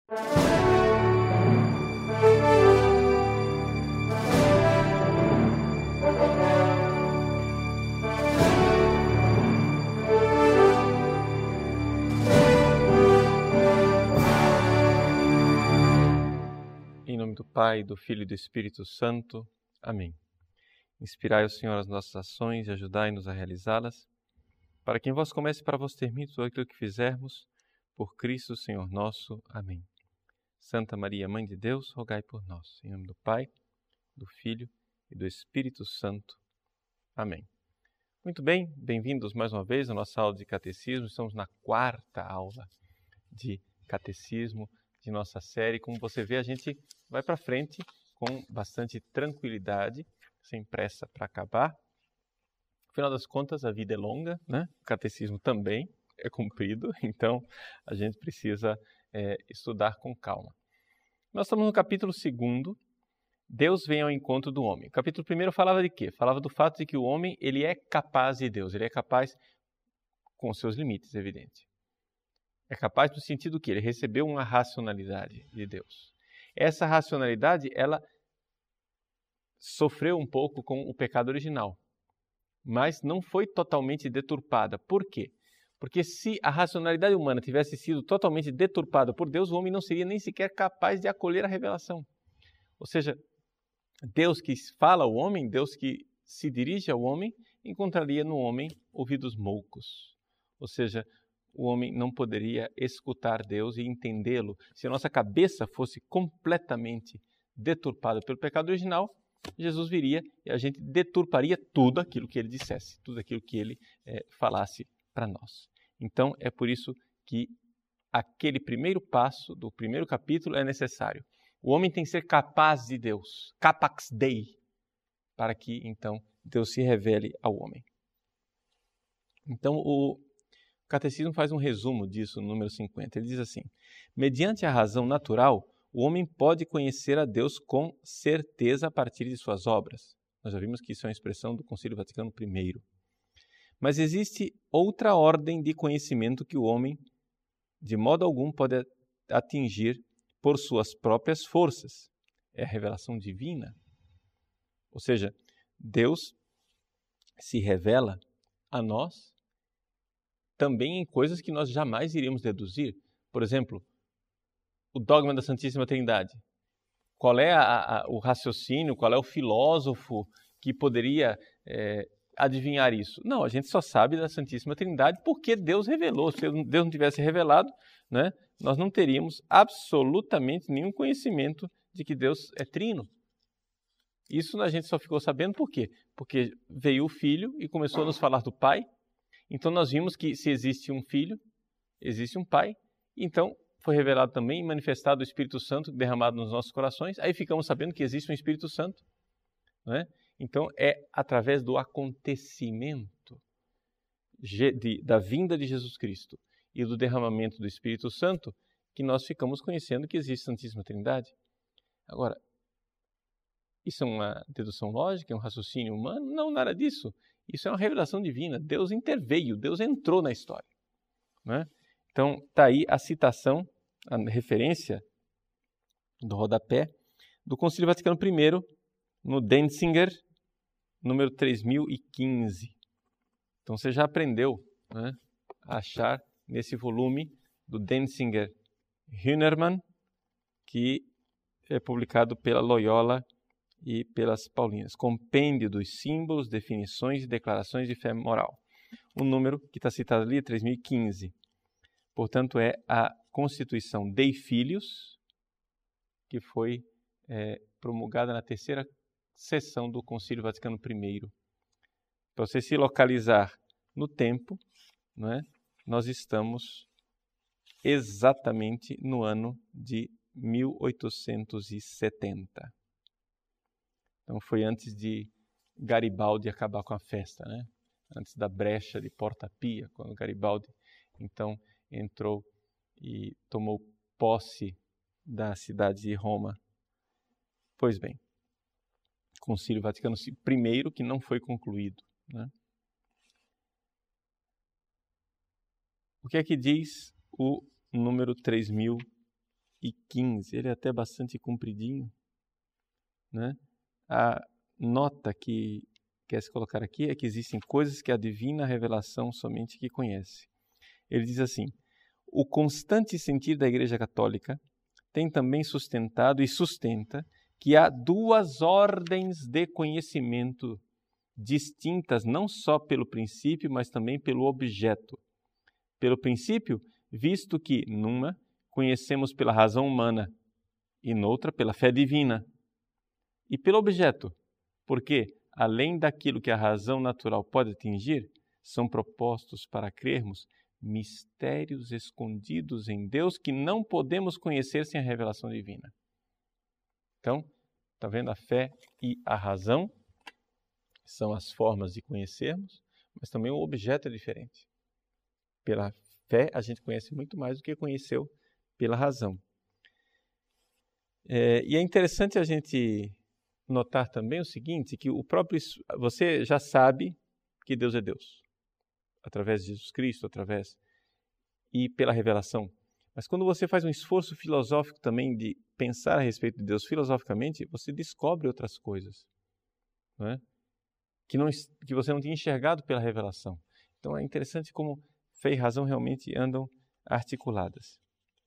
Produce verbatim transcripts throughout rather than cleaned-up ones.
Em nome do Pai, do Filho e do Espírito Santo. Amém. Inspirai o Senhor as nossas ações e ajudai-nos a realizá-las, para que em vós comece e para vós termine tudo aquilo que fizermos, por Cristo Senhor nosso. Amém. Santa Maria, Mãe de Deus, rogai por nós. Em nome do Pai, do Filho e do Espírito Santo. Amém. Muito bem, bem-vindos mais uma vez à nossa aula de Catecismo. Estamos na quarta aula de Catecismo de nossa série. Como você vê, a gente vai para frente com bastante tranquilidade, sem pressa para acabar. Afinal das contas, a vida é longa, né? O catecismo também é comprido, então a gente precisa é, estudar com calma. Nós estamos no capítulo segundo, Deus vem ao encontro do homem. O capítulo primeiro falava de quê? Falava do fato de que o homem ele é capaz de Deus, ele é capaz com seus limites, evidente. É capaz no sentido que ele recebeu uma racionalidade de Deus. Essa racionalidade, ela sofreu um pouco com o pecado original, mas não foi totalmente deturpada. Por quê? Porque se a racionalidade humana tivesse sido totalmente deturpada por Deus, o homem não seria nem sequer capaz de acolher a revelação. Ou seja, Deus que fala ao homem, Deus que se dirige ao homem, encontraria no homem ouvidos moucos. Ou seja, o homem não poderia escutar Deus e entendê-lo. Se a nossa cabeça fosse completamente deturpada pelo pecado original, Jesus viria e a gente deturparia tudo aquilo que ele dissesse, tudo aquilo que ele é, falasse para nós. Então, é por isso que aquele primeiro passo do primeiro capítulo é necessário. O homem tem que ser capaz de Deus, capax Dei, para que, então, Deus se revele ao homem. Então, o Catecismo faz um resumo disso no número cinquenta. Ele diz assim: mediante a razão natural, o homem pode conhecer a Deus com certeza a partir de suas obras. Nós já vimos que isso é uma expressão do Concílio Vaticano primeiro. Mas existe outra ordem de conhecimento que o homem, de modo algum, pode atingir por suas próprias forças. É a revelação divina. Ou seja, Deus se revela a nós também em coisas que nós jamais iríamos deduzir. Por exemplo, o dogma da Santíssima Trindade. Qual é a, a, o raciocínio, qual é o filósofo que poderia é, adivinhar isso? Não, a gente só sabe da Santíssima Trindade porque Deus revelou. Se Deus não tivesse revelado, né, nós não teríamos absolutamente nenhum conhecimento de que Deus é trino. Isso a gente só ficou sabendo por quê? Porque veio o Filho e começou a nos falar do Pai. Então nós vimos que se existe um Filho, existe um Pai. Então foi revelado também e manifestado o Espírito Santo derramado nos nossos corações. Aí ficamos sabendo que existe um Espírito Santo. Não é? Então é através do acontecimento de, da vinda de Jesus Cristo e do derramamento do Espírito Santo que nós ficamos conhecendo que existe a Santíssima Trindade. Agora, isso é uma dedução lógica, é um raciocínio humano? Não, nada disso. Isso é uma revelação divina. Deus interveio, Deus entrou na história. Né? Então, está aí a citação, a referência do rodapé do Concílio Vaticano primeiro, no Denzinger, número três mil e quinze. Então, você já aprendeu, né, a achar nesse volume do Denzinger Hünermann, que é publicado pela Loyola e pelas Paulinas. Compêndio dos símbolos, definições e declarações de fé moral. O número que está citado ali é três mil e quinze. Portanto, é a Constituição Dei Filius, que foi é, promulgada na terceira sessão do Concílio Vaticano primeiro. Para você se localizar no tempo, não é? Nós estamos exatamente no ano de mil oitocentos e setenta. Então foi antes de Garibaldi acabar com a festa, né? Antes da brecha de Porta Pia, quando Garibaldi então entrou e tomou posse da cidade de Roma. Pois bem, Concílio Vaticano primeiro que não foi concluído, né? O que é que diz o número três mil e quinze. Ele é até bastante compridinho, né? A nota que quer se colocar aqui é que existem coisas que a divina revelação somente que conhece. Ele diz assim: o constante sentir da Igreja Católica tem também sustentado e sustenta que há duas ordens de conhecimento distintas não só pelo princípio, mas também pelo objeto. Pelo princípio, visto que, numa, conhecemos pela razão humana e noutra pela fé divina. E pelo objeto, porque, além daquilo que a razão natural pode atingir, são propostos para crermos mistérios escondidos em Deus que não podemos conhecer sem a revelação divina. Então, está vendo? A fé e a razão são as formas de conhecermos, mas também o objeto é diferente. Pela fé, a gente conhece muito mais do que conheceu pela razão. É, e é interessante a gente notar também o seguinte, que o próprio, você já sabe que Deus é Deus, através de Jesus Cristo, através e pela revelação. Mas quando você faz um esforço filosófico também de pensar a respeito de Deus filosoficamente, você descobre outras coisas, não é? que, não, que você não tinha enxergado pela revelação. Então é interessante como fé e razão realmente andam articuladas.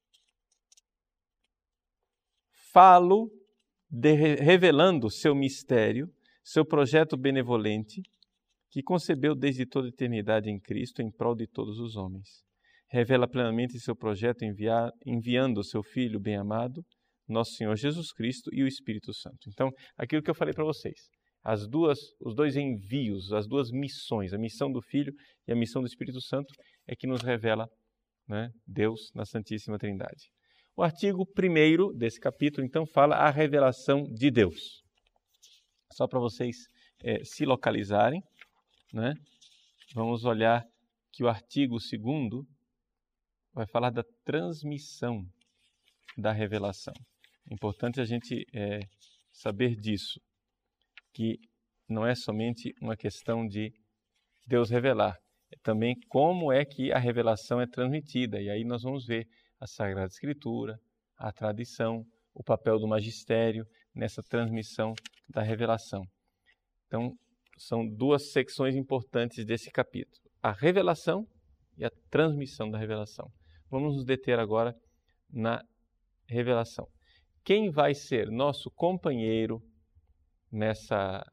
Falo de, revelando seu mistério, seu projeto benevolente, que concebeu desde toda a eternidade em Cristo em prol de todos os homens. Revela plenamente seu projeto enviar, enviando o seu Filho bem-amado, nosso Senhor Jesus Cristo e o Espírito Santo. Então, aquilo que eu falei para vocês, as duas, os dois envios, as duas missões, a missão do Filho e a missão do Espírito Santo, é que nos revela, né, Deus na Santíssima Trindade. O artigo primeiro desse capítulo, então, fala a revelação de Deus. Só para vocês é, se localizarem, né? Vamos olhar que o artigo segundo vai falar da transmissão da revelação. É importante a gente é, saber disso, que não é somente uma questão de Deus revelar, é também como é que a revelação é transmitida. E aí nós vamos ver a Sagrada Escritura, a tradição, o papel do magistério nessa transmissão da revelação. Então, são duas secções importantes desse capítulo: a revelação e a transmissão da revelação. Vamos nos deter agora na revelação. Quem vai ser nosso companheiro nessa,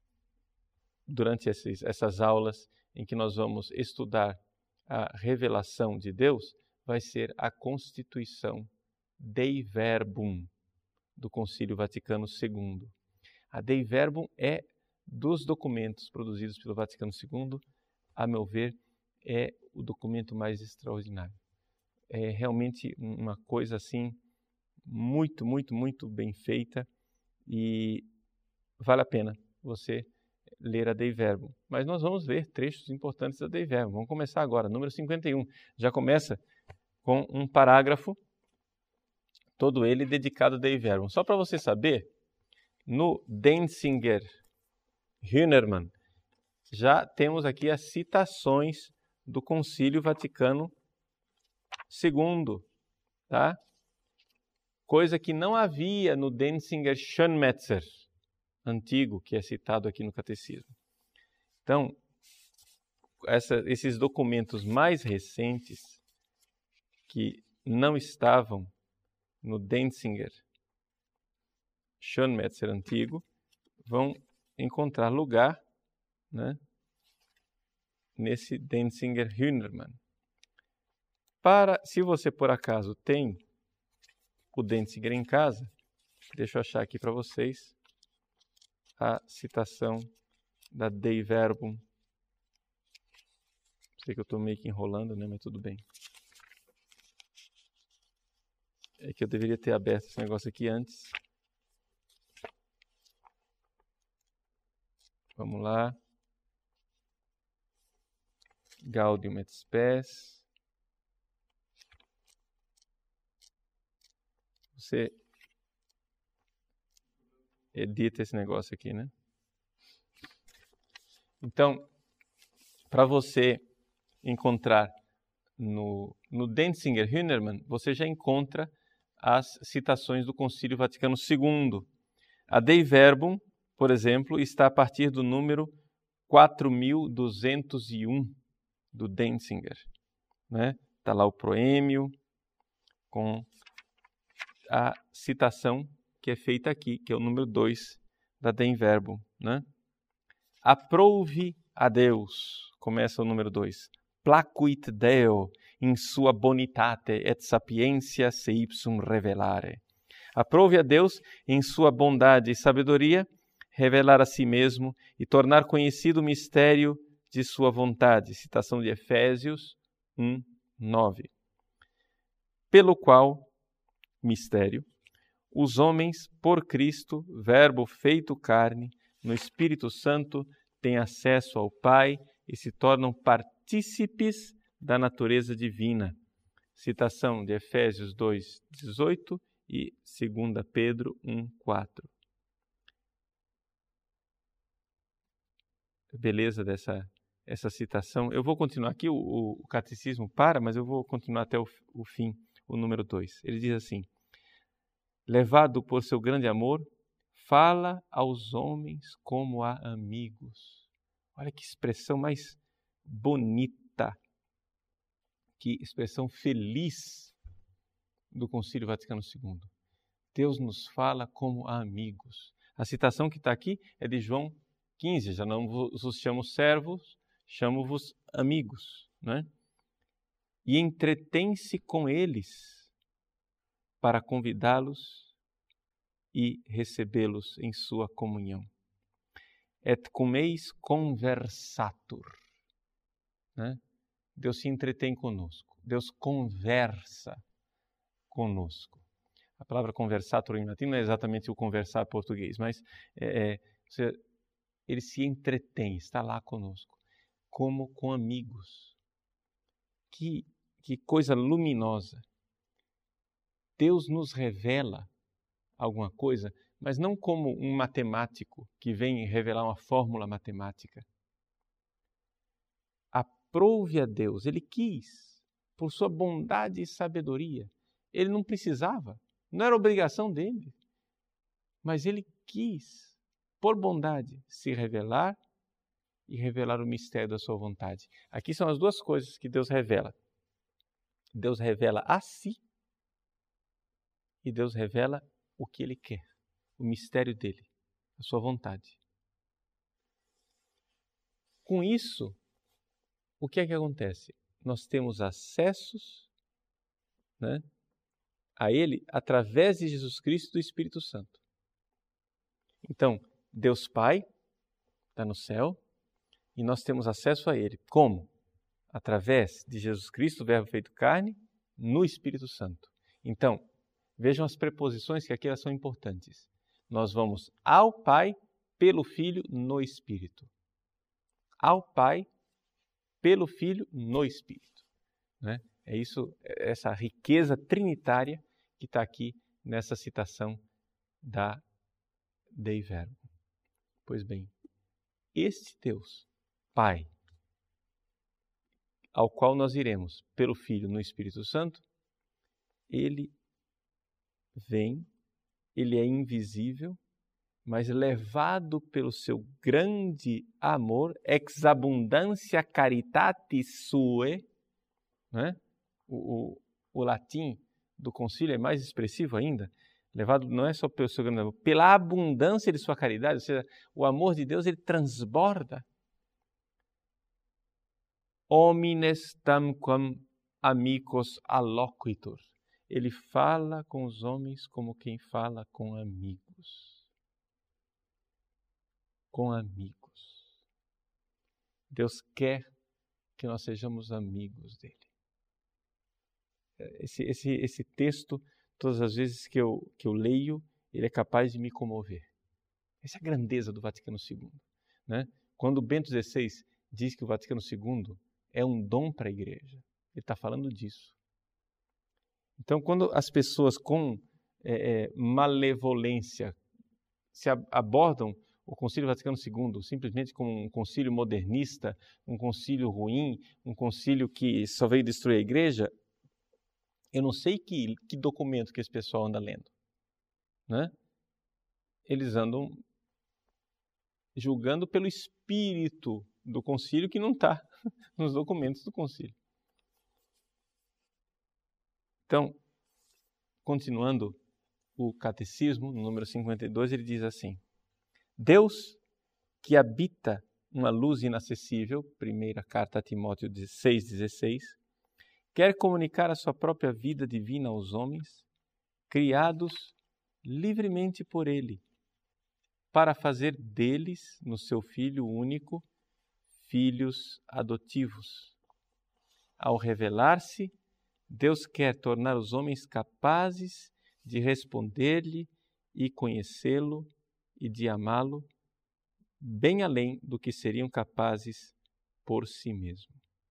durante esses, essas aulas em que nós vamos estudar a revelação de Deus, vai ser a Constituição Dei Verbum do Concílio Vaticano segundo. A Dei Verbum é, dos documentos produzidos pelo Vaticano segundo, a meu ver, é o documento mais extraordinário. É realmente uma coisa assim, muito, muito, muito bem feita, e vale a pena você ler a Dei Verbum. Mas nós vamos ver trechos importantes da Dei Verbum. Vamos começar agora, número cinquenta e um. Já começa com um parágrafo, todo ele dedicado a Dei Verbum. Só para você saber, no Denzinger Hünermann, já temos aqui as citações do Concílio Vaticano segundo, tá? Coisa que não havia no Denzinger Schönmetzer antigo, que é citado aqui no Catecismo. Então, essa, esses documentos mais recentes, que não estavam no Denzinger Schönmetzer antigo, vão encontrar lugar, né, nesse Denzinger Hünermann. Para, se você por acaso tem o Denzinger em casa, deixa eu achar aqui para vocês a citação da Dei Verbum. Sei que eu estou meio que enrolando, né, mas tudo bem. É que eu deveria ter aberto esse negócio aqui antes. Vamos lá. Gaudium et Spes. Você edita esse negócio aqui, né? Então, para você encontrar no, no Denzinger Hünermann, você já encontra as citações do Concílio Vaticano segundo. A Dei Verbum, por exemplo, está a partir do número quatro mil duzentos e um do Denzinger. Né? Está lá o proêmio com a citação que é feita aqui, que é o número dois da Dei Verbum. Né? Aprove a Deus, começa o número dois. Placuit Deo in sua bonitate et sapientia se ipsum revelare. Aprove a Deus em sua bondade e sabedoria revelar a si mesmo e tornar conhecido o mistério de sua vontade. Citação de Efésios um, nove. Pelo qual, mistério, os homens, por Cristo, Verbo feito carne, no Espírito Santo, têm acesso ao Pai e se tornam partícipes da natureza divina. Citação de Efésios dois, dezoito e dois Pedro um, quatro. Beleza dessa essa citação. Eu vou continuar aqui, o, o catecismo para, mas eu vou continuar até o, o fim, o número dois. Ele diz assim: levado por seu grande amor, fala aos homens como a amigos. Olha que expressão mais bonita, que expressão feliz do Concílio Vaticano segundo. Deus nos fala como a amigos. A citação que está aqui é de João quinze, já não vos chamo servos, chamo-vos amigos. Né? E entretém-se com eles para convidá-los e recebê-los em sua comunhão. Et cum eis conversatur. Né? Deus se entretém conosco. Deus conversa conosco. A palavra conversatur em latim não é exatamente o conversar português, mas é, é, ele se entretém, está lá conosco, como com amigos. Que, que coisa luminosa. Deus nos revela alguma coisa, mas não como um matemático que vem revelar uma fórmula matemática. Aprove a Deus, Ele quis, por sua bondade e sabedoria. Ele não precisava, não era obrigação dele, mas Ele quis, por bondade, se revelar e revelar o mistério da sua vontade. Aqui são as duas coisas que Deus revela. Deus revela a si e Deus revela o que Ele quer, o mistério dele, a sua vontade. Com isso, o que é que acontece? Nós temos acessos, né, a Ele através de Jesus Cristo e do Espírito Santo. Então, Deus Pai está no céu e nós temos acesso a Ele. Como? Através de Jesus Cristo, o Verbo feito carne, no Espírito Santo. Então, vejam as preposições que aqui elas são importantes. Nós vamos ao Pai pelo Filho no Espírito. Ao Pai pelo Filho no Espírito. Né? É isso, essa riqueza trinitária que está aqui nessa citação da Dei Verbum. Pois bem, este Deus, Pai, ao qual nós iremos pelo Filho no Espírito Santo, Ele vem, Ele é invisível, mas levado pelo seu grande amor, ex abundancia caritatis sue, né? o, o, o latim do concílio é mais expressivo ainda, levado não é só pelo seu grande amor, pela abundância de sua caridade, ou seja, o amor de Deus ele transborda. Homines tamquam amicos alloquitur. Ele fala com os homens como quem fala com amigos. Com amigos. Deus quer que nós sejamos amigos dele. Esse, esse, esse texto, todas as vezes que eu, que eu leio, ele é capaz de me comover. Essa é a grandeza do Vaticano segundo. Né? Quando Bento dezesseis diz que o Vaticano segundo é um dom para a igreja, ele está falando disso. Então, quando as pessoas com é, é, malevolência se abordam o Concílio Vaticano segundo simplesmente como um concílio modernista, um concílio ruim, um concílio que só veio destruir a igreja, Eu não sei que, que documento que esse pessoal anda lendo, né? Eles andam julgando pelo espírito do concílio que não está nos documentos do concílio. Então, continuando o catecismo, no número cinquenta e dois, ele diz assim: Deus, que habita uma luz inacessível, primeira carta a Timóteo seis, dezesseis, quer comunicar a sua própria vida divina aos homens, criados livremente por Ele, para fazer deles, no seu Filho único, filhos adotivos. Ao revelar-se, Deus quer tornar os homens capazes de responder-lhe e conhecê-lo e de amá-lo, bem além do que seriam capazes por si mesmos.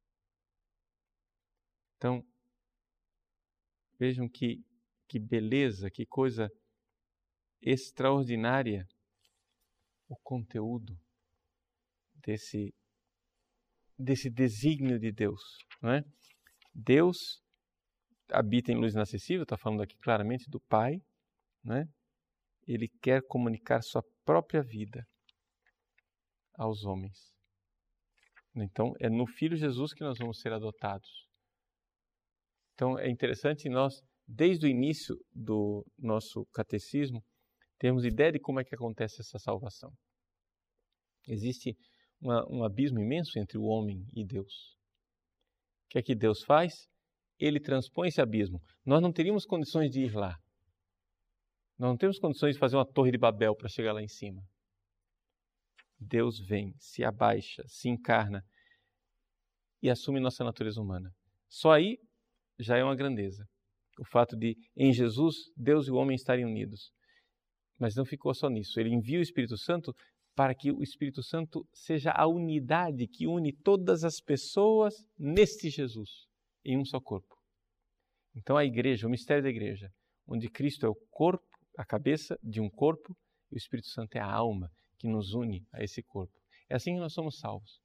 Então, vejam que, que beleza, que coisa extraordinária o conteúdo desse, desse desígnio de Deus, não é? Deus habita em luz inacessível, está falando aqui claramente do Pai, né? Ele quer comunicar sua própria vida aos homens. Então, é no Filho Jesus que nós vamos ser adotados. Então, é interessante nós, desde o início do nosso catecismo, termos ideia de como é que acontece essa salvação. Existe uma, um abismo imenso entre o homem e Deus. O que é que Deus faz? Ele transpõe esse abismo. Nós não teríamos condições de ir lá. Nós não temos condições de fazer uma torre de Babel para chegar lá em cima. Deus vem, se abaixa, se encarna e assume nossa natureza humana. Só aí já é uma grandeza. O fato de, em Jesus, Deus e o homem estarem unidos. Mas não ficou só nisso. Ele envia o Espírito Santo para que o Espírito Santo seja a unidade que une todas as pessoas neste Jesus, em um só corpo. Então a igreja, o mistério da igreja, onde Cristo é o corpo, a cabeça de um corpo, e o Espírito Santo é a alma que nos une a esse corpo. É assim que nós somos salvos.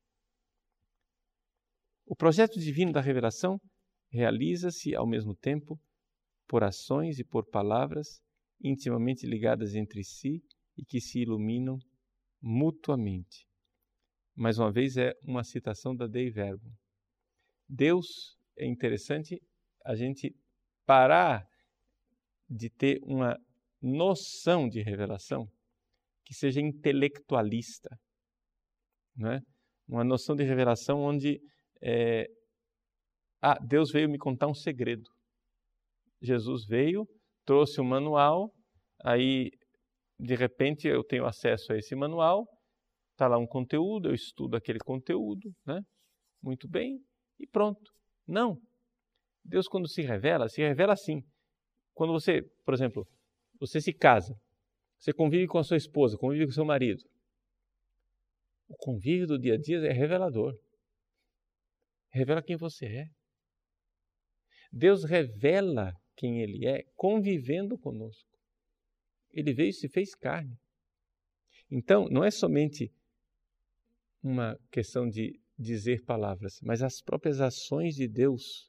O projeto divino da revelação realiza-se ao mesmo tempo por ações e por palavras intimamente ligadas entre si e que se iluminam mutuamente. Mais uma vez é uma citação da Dei Verbum. Deus, é interessante a gente parar de ter uma noção de revelação que seja intelectualista, não é? Uma noção de revelação onde é, ah, Deus veio me contar um segredo. Jesus veio, trouxe um manual, aí de repente eu tenho acesso a esse manual, está lá um conteúdo, eu estudo aquele conteúdo, né? Muito bem, e pronto. Não. Deus, quando se revela, se revela assim. Quando você, por exemplo, você se casa, você convive com a sua esposa, convive com o seu marido. O convívio do dia a dia é revelador. Revela quem você é. Deus revela quem Ele é convivendo conosco. Ele veio e se fez carne. Então, não é somente uma questão de dizer palavras, mas as próprias ações de Deus,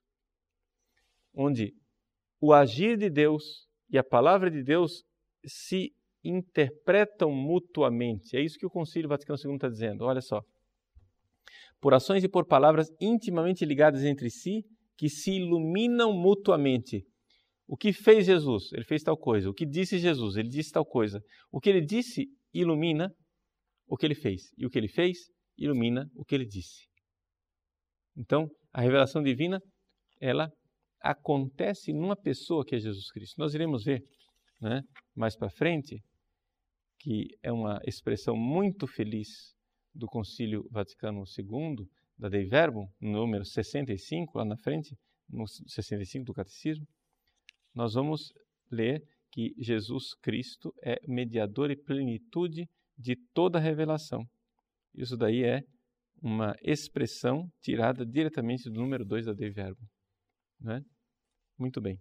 onde o agir de Deus e a palavra de Deus se interpretam mutuamente. É isso que o Concílio Vaticano segundo está dizendo. Olha só. Por ações e por palavras intimamente ligadas entre si, que se iluminam mutuamente. O que fez Jesus? Ele fez tal coisa. O que disse Jesus? Ele disse tal coisa. O que ele disse ilumina o que ele fez. E o que ele fez ilumina o que ele disse. Então, a revelação divina, ela acontece numa pessoa que é Jesus Cristo. Nós iremos ver, né, mais para frente, que é uma expressão muito feliz do Concílio Vaticano segundo, da Dei Verbum, número sessenta e cinco, lá na frente, no sessenta e cinco do Catecismo, nós vamos ler que Jesus Cristo é mediador e plenitude de toda a revelação. Isso daí é uma expressão tirada diretamente do número dois da Dei Verbum. Né? Muito bem.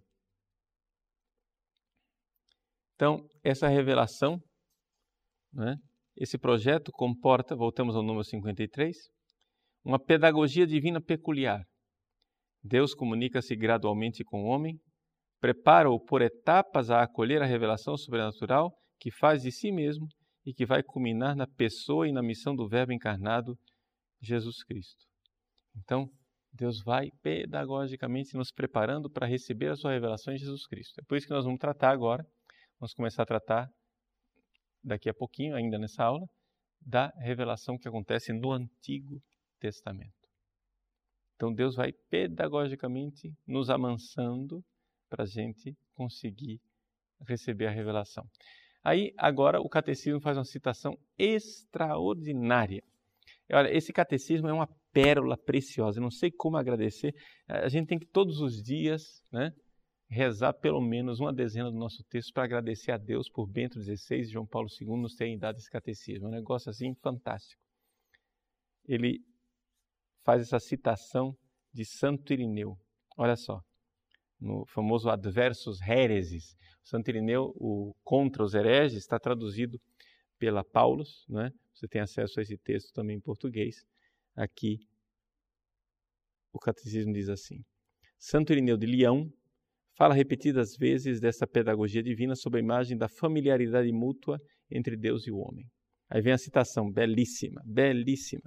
Então, essa revelação, né, esse projeto comporta, voltamos ao número cinquenta e três, uma pedagogia divina peculiar. Deus comunica-se gradualmente com o homem, prepara-o por etapas a acolher a revelação sobrenatural que faz de si mesmo e que vai culminar na pessoa e na missão do Verbo encarnado, Jesus Cristo. Então, Deus vai pedagogicamente nos preparando para receber a sua revelação em Jesus Cristo. É por isso que nós vamos tratar agora, vamos começar a tratar daqui a pouquinho, ainda nessa aula, da revelação que acontece no Antigo Testamento. Então Deus vai pedagogicamente nos amansando para a gente conseguir receber a revelação. Aí, agora, o catecismo faz uma citação extraordinária. Olha, esse catecismo é uma pérola preciosa, eu não sei como agradecer. A gente tem que todos os dias, né, rezar pelo menos uma dezena do nosso texto para agradecer a Deus por Bento dezesseis e João Paulo segundo nos terem dado esse catecismo. É um negócio assim fantástico. Ele faz essa citação de Santo Irineu. Olha só, no famoso Adversus Hereses, Santo Irineu, o Contra os Hereges, está traduzido pela Paulus, né? Você tem acesso a esse texto também em português. Aqui, o catecismo diz assim: Santo Irineu de Leão fala repetidas vezes dessa pedagogia divina sob a imagem da familiaridade mútua entre Deus e o homem. Aí vem a citação, belíssima, belíssima.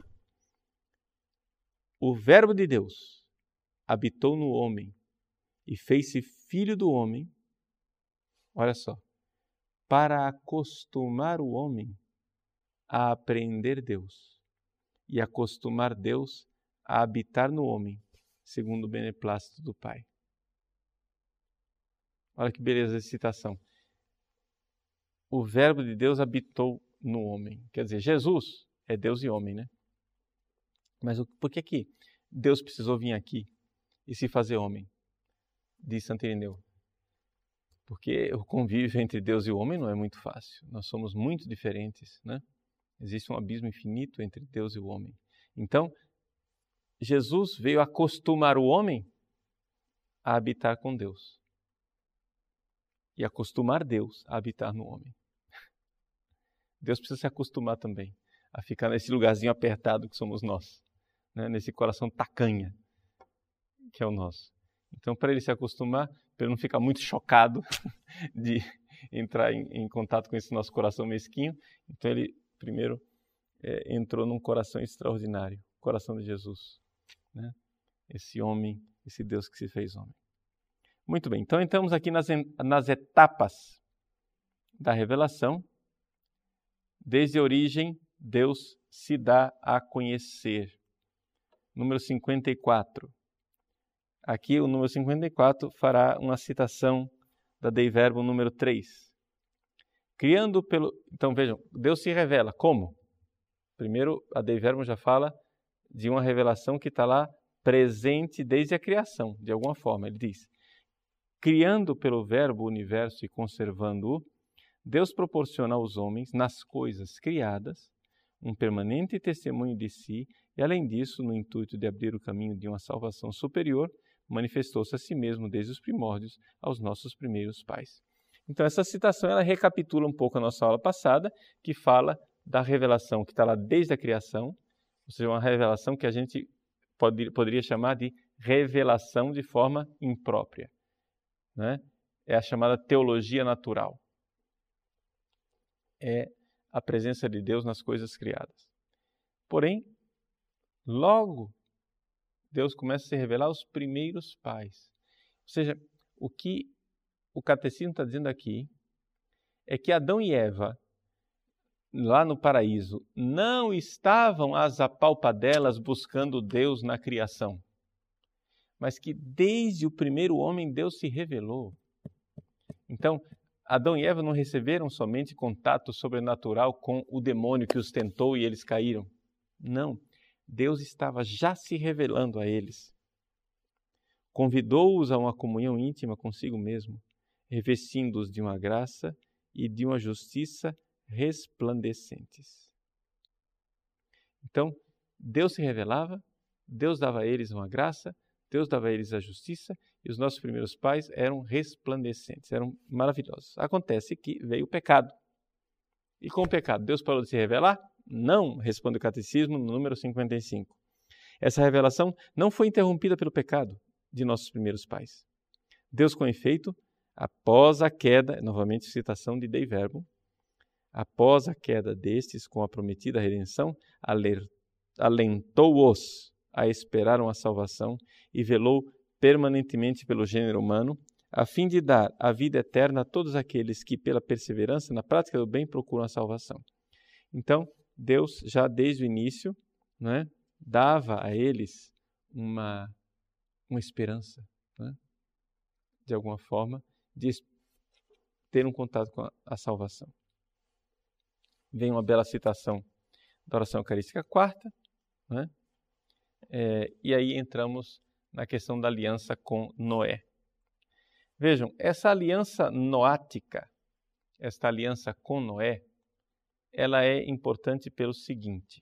O Verbo de Deus habitou no homem e fez-se filho do homem, olha só, para acostumar o homem a aprender Deus e acostumar Deus a habitar no homem, segundo o beneplácito do Pai. Olha que beleza essa citação. O Verbo de Deus habitou no homem. Quer dizer, Jesus é Deus e homem, né? Mas por que que Deus precisou vir aqui e se fazer homem? Diz Santo Irineu. Porque o convívio entre Deus e o homem não é muito fácil. Nós somos muito diferentes, né? Existe um abismo infinito entre Deus e o homem. Então, Jesus veio acostumar o homem a habitar com Deus. E acostumar Deus a habitar no homem. Deus precisa se acostumar também a ficar nesse lugarzinho apertado que somos nós, né? Nesse coração tacanha que é o nosso. Então, para ele se acostumar, para ele não ficar muito chocado de entrar em, em contato com esse nosso coração mesquinho, então ele primeiro é, entrou num coração extraordinário, o coração de Jesus, né? Esse homem, esse Deus que se fez homem. Muito bem, então entramos aqui nas, nas etapas da revelação. Desde a origem, Deus se dá a conhecer. Número cinquenta e quatro. Aqui o número cinquenta e quatro fará uma citação da Dei Verbo número três. Criando pelo... Então vejam, Deus se revela. Como? Primeiro, a Dei Verbo já fala de uma revelação que está lá presente desde a criação, de alguma forma. Ele diz, criando pelo Verbo o universo e conservando-o, Deus proporciona aos homens, nas coisas criadas, um permanente testemunho de si e, além disso, no intuito de abrir o caminho de uma salvação superior, manifestou-se a si mesmo desde os primórdios aos nossos primeiros pais. Então, essa citação ela recapitula um pouco a nossa aula passada, que fala da revelação que está lá desde a criação, ou seja, uma revelação que a gente pode, poderia chamar de revelação de forma imprópria, né? É a chamada teologia natural. É a presença de Deus nas coisas criadas. Porém, logo, Deus começa a se revelar aos primeiros pais. Ou seja, o que o catecismo está dizendo aqui é que Adão e Eva, lá no paraíso, não estavam às apalpadelas buscando Deus na criação, mas que desde o primeiro homem Deus se revelou. Então, Adão e Eva não receberam somente contato sobrenatural com o demônio que os tentou e eles caíram. Não, Deus estava já se revelando a eles. Convidou-os a uma comunhão íntima consigo mesmo, revestindo-os de uma graça e de uma justiça resplandecentes. Então, Deus se revelava, Deus dava a eles uma graça, Deus dava a eles a justiça e os nossos primeiros pais eram resplandecentes, eram maravilhosos. Acontece que veio o pecado. E com o pecado, Deus parou de se revelar? Não, responde o catecismo no número cinquenta e cinco. Essa revelação não foi interrompida pelo pecado de nossos primeiros pais. Deus, com efeito, Após a queda, novamente citação de Dei Verbum, após a queda destes com a prometida redenção, alentou-os a esperar uma salvação e velou permanentemente pelo gênero humano, a fim de dar a vida eterna a todos aqueles que, pela perseverança na prática do bem, procuram a salvação. Então, Deus, já desde o início, né, dava a eles uma, uma esperança, né, de alguma forma, de ter um contato com a, a salvação. Vem uma bela citação da oração eucarística quarta, né, é, e aí entramos na questão da aliança com Noé. Vejam, essa aliança noática, esta aliança com Noé, ela é importante pelo seguinte.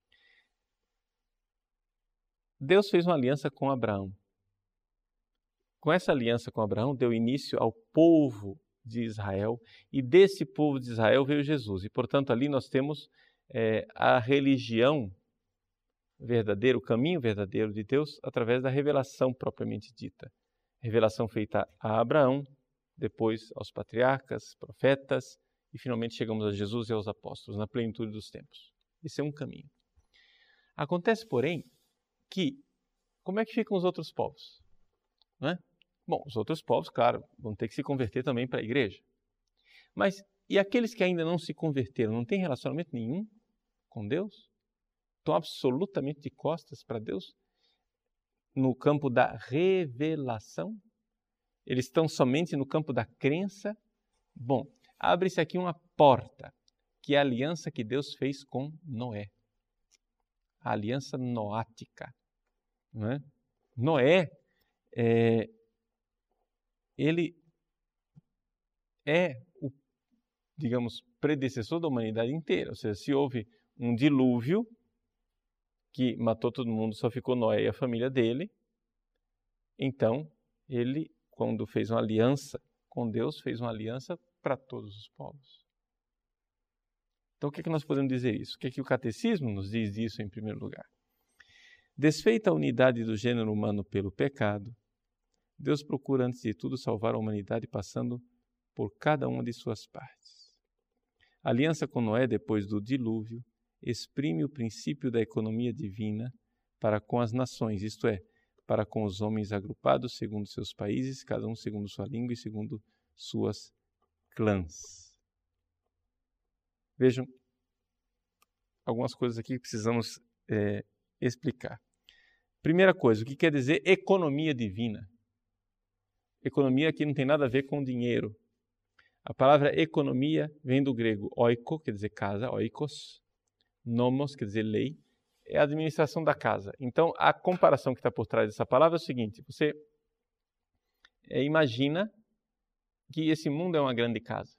Deus fez uma aliança com Abraão. Com essa aliança com Abraão, deu início ao povo de Israel, e desse povo de Israel veio Jesus. E, portanto, ali nós temos é, a religião verdadeira, o caminho verdadeiro de Deus, através da revelação propriamente dita. Revelação feita a Abraão, depois aos patriarcas, profetas, e finalmente chegamos a Jesus e aos apóstolos, na plenitude dos tempos. Esse é um caminho. Acontece, porém, que como é que ficam os outros povos? Não é? Bom, os outros povos, claro, vão ter que se converter também para a igreja. Mas e aqueles que ainda não se converteram, não têm relacionamento nenhum com Deus? Estão absolutamente de costas para Deus? No campo da revelação? Eles estão somente no campo da crença? Bom, abre-se aqui uma porta, que é a aliança que Deus fez com Noé. A aliança noática. Não é? Noé, é, ele é o, digamos, predecessor da humanidade inteira. Ou seja, se houve um dilúvio que matou todo mundo, só ficou Noé e a família dele, então ele, quando fez uma aliança com Deus, fez uma aliança para todos os povos. Então, o que é que nós podemos dizer isso? O que é que o catecismo nos diz disso em primeiro lugar? Desfeita a unidade do gênero humano pelo pecado, Deus procura, antes de tudo, salvar a humanidade passando por cada uma de suas partes. A aliança com Noé, depois do dilúvio, exprime o princípio da economia divina para com as nações, isto é, para com os homens agrupados segundo seus países, cada um segundo sua língua e segundo suas clãs. Vejam algumas coisas aqui que precisamos é, explicar. Primeira coisa, o que quer dizer economia divina? Economia aqui não tem nada a ver com dinheiro. A palavra economia vem do grego oiko, quer dizer casa, oikos, nomos, quer dizer lei, é a administração da casa. Então, a comparação que está por trás dessa palavra é o seguinte, você é, imagina que esse mundo é uma grande casa.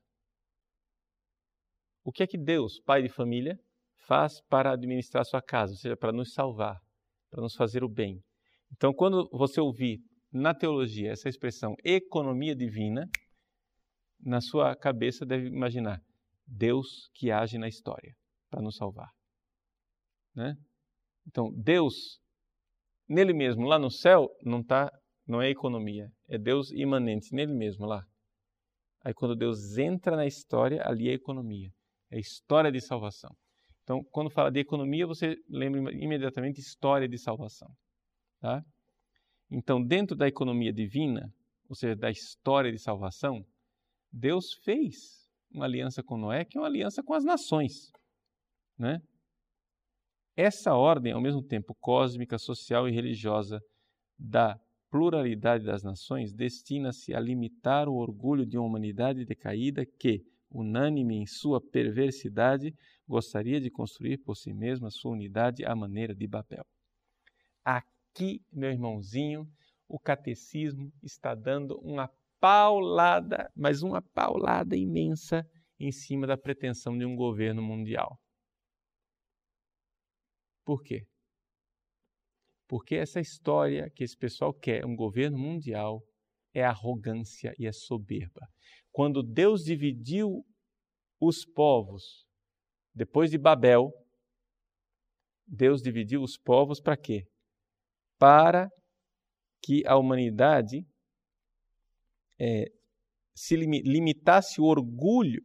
O que é que Deus, Pai de família, faz para administrar a sua casa? Ou seja, para nos salvar, para nos fazer o bem. Então, quando você ouvir na teologia essa expressão economia divina, na sua cabeça deve imaginar Deus que age na história para nos salvar. Né? Então, Deus, nele mesmo, lá no céu, não, tá, não é economia, é Deus imanente, nele mesmo lá. Aí quando Deus entra na história, ali é economia, é história de salvação. Então, quando fala de economia, você lembra imediatamente história de salvação. Tá? Então, dentro da economia divina, ou seja, da história de salvação, Deus fez uma aliança com Noé, que é uma aliança com as nações. Né? Essa ordem, ao mesmo tempo cósmica, social e religiosa, da pluralidade das nações, destina-se a limitar o orgulho de uma humanidade decaída que, unânime em sua perversidade, gostaria de construir por si mesma a sua unidade à maneira de Babel. Aqui, meu irmãozinho, o catecismo está dando uma paulada, mas uma paulada imensa em cima da pretensão de um governo mundial. Por quê? Porque essa história que esse pessoal quer, um governo mundial, é arrogância e é soberba. Quando Deus dividiu os povos, depois de Babel, Deus dividiu os povos para quê? Para que a humanidade é, se limitasse o orgulho,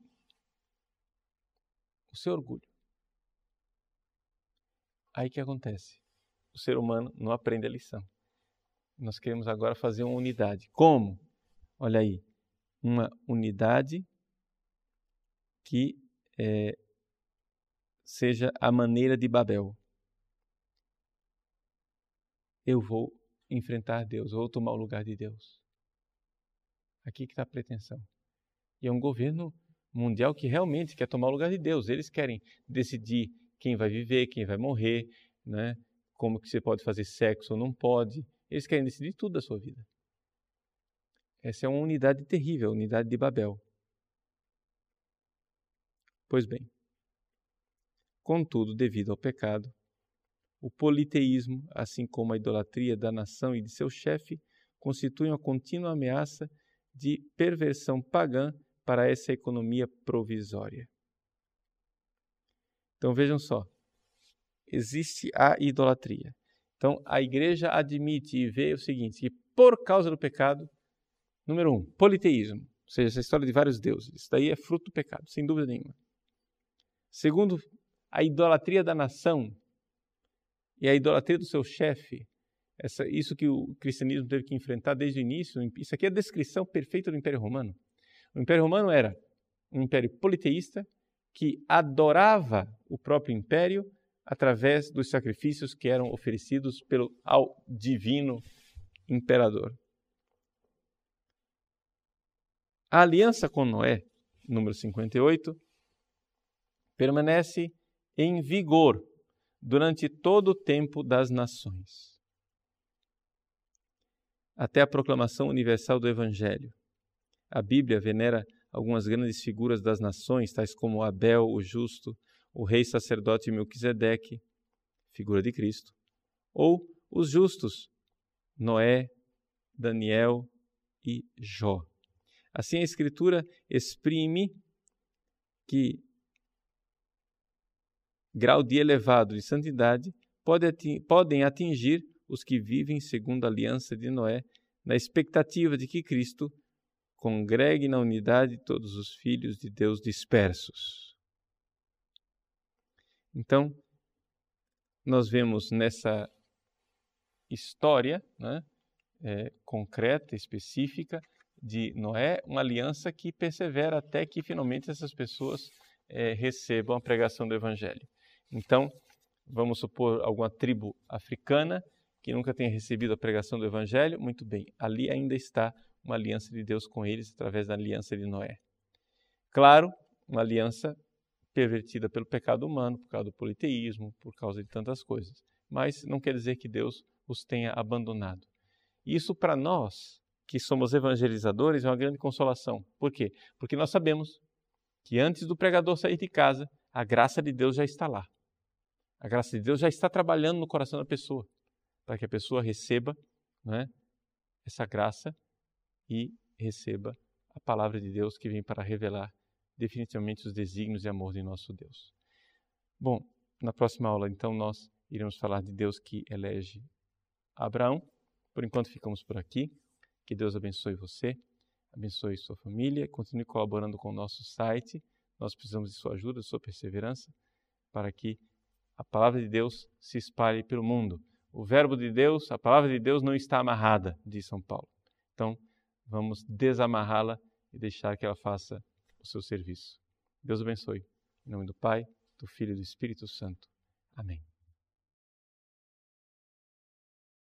o seu orgulho, aí o que acontece? O ser humano não aprende a lição. Nós queremos agora fazer uma unidade. Como? Olha aí, uma unidade que é, seja a maneira de Babel. Eu vou enfrentar Deus, eu vou tomar o lugar de Deus. Aqui que está a pretensão. E é um governo mundial que realmente quer tomar o lugar de Deus. Eles querem decidir quem vai viver, quem vai morrer, né? Como que você pode fazer sexo ou não pode. Eles querem decidir tudo da sua vida. Essa é uma unidade terrível, a unidade de Babel. Pois bem, contudo, devido ao pecado, o politeísmo, assim como a idolatria da nação e de seu chefe, constituem uma contínua ameaça de perversão pagã para essa economia provisória. Então vejam só, existe a idolatria. Então a igreja admite e vê o seguinte, que por causa do pecado, número um, politeísmo, ou seja, essa história de vários deuses, isso daí é fruto do pecado, sem dúvida nenhuma. Segundo, a idolatria da nação e a idolatria do seu chefe, essa, isso que o cristianismo teve que enfrentar desde o início, isso aqui é a descrição perfeita do Império Romano. O Império Romano era um império politeísta que adorava o próprio império através dos sacrifícios que eram oferecidos pelo, ao divino imperador. A aliança com Noé, número cinquenta e oito, permanece em vigor durante todo o tempo das nações, até a proclamação universal do Evangelho. A Bíblia venera algumas grandes figuras das nações, tais como Abel, o justo, o rei sacerdote Melquisedeque, figura de Cristo, ou os justos, Noé, Daniel e Jó. Assim, a Escritura exprime que grau de elevado de santidade pode ating, podem atingir os que vivem segundo a aliança de Noé, na expectativa de que Cristo congregue na unidade todos os filhos de Deus dispersos. Então, nós vemos nessa história, né, é, concreta, específica, de Noé, uma aliança que persevera até que finalmente essas pessoas é, recebam a pregação do Evangelho. Então, vamos supor alguma tribo africana que nunca tenha recebido a pregação do Evangelho, muito bem, ali ainda está uma aliança de Deus com eles através da aliança de Noé. Claro, uma aliança pervertida pelo pecado humano, por causa do politeísmo, por causa de tantas coisas. Mas não quer dizer que Deus os tenha abandonado. Isso para nós, que somos evangelizadores, é uma grande consolação. Por quê? Porque nós sabemos que antes do pregador sair de casa, a graça de Deus já está lá. A graça de Deus já está trabalhando no coração da pessoa, para que a pessoa receba, né, essa graça e receba a palavra de Deus que vem para revelar definitivamente os desígnios e amor de nosso Deus. Bom, na próxima aula, então, nós iremos falar de Deus que elege Abraão. Por enquanto, ficamos por aqui. Que Deus abençoe você, abençoe sua família, continue colaborando com o nosso site. Nós precisamos de sua ajuda, de sua perseverança, para que a palavra de Deus se espalhe pelo mundo. O verbo de Deus, a palavra de Deus não está amarrada, diz São Paulo. Então, vamos desamarrá-la e deixar que ela faça o seu serviço. Deus abençoe. Em nome do Pai, do Filho e do Espírito Santo. Amém.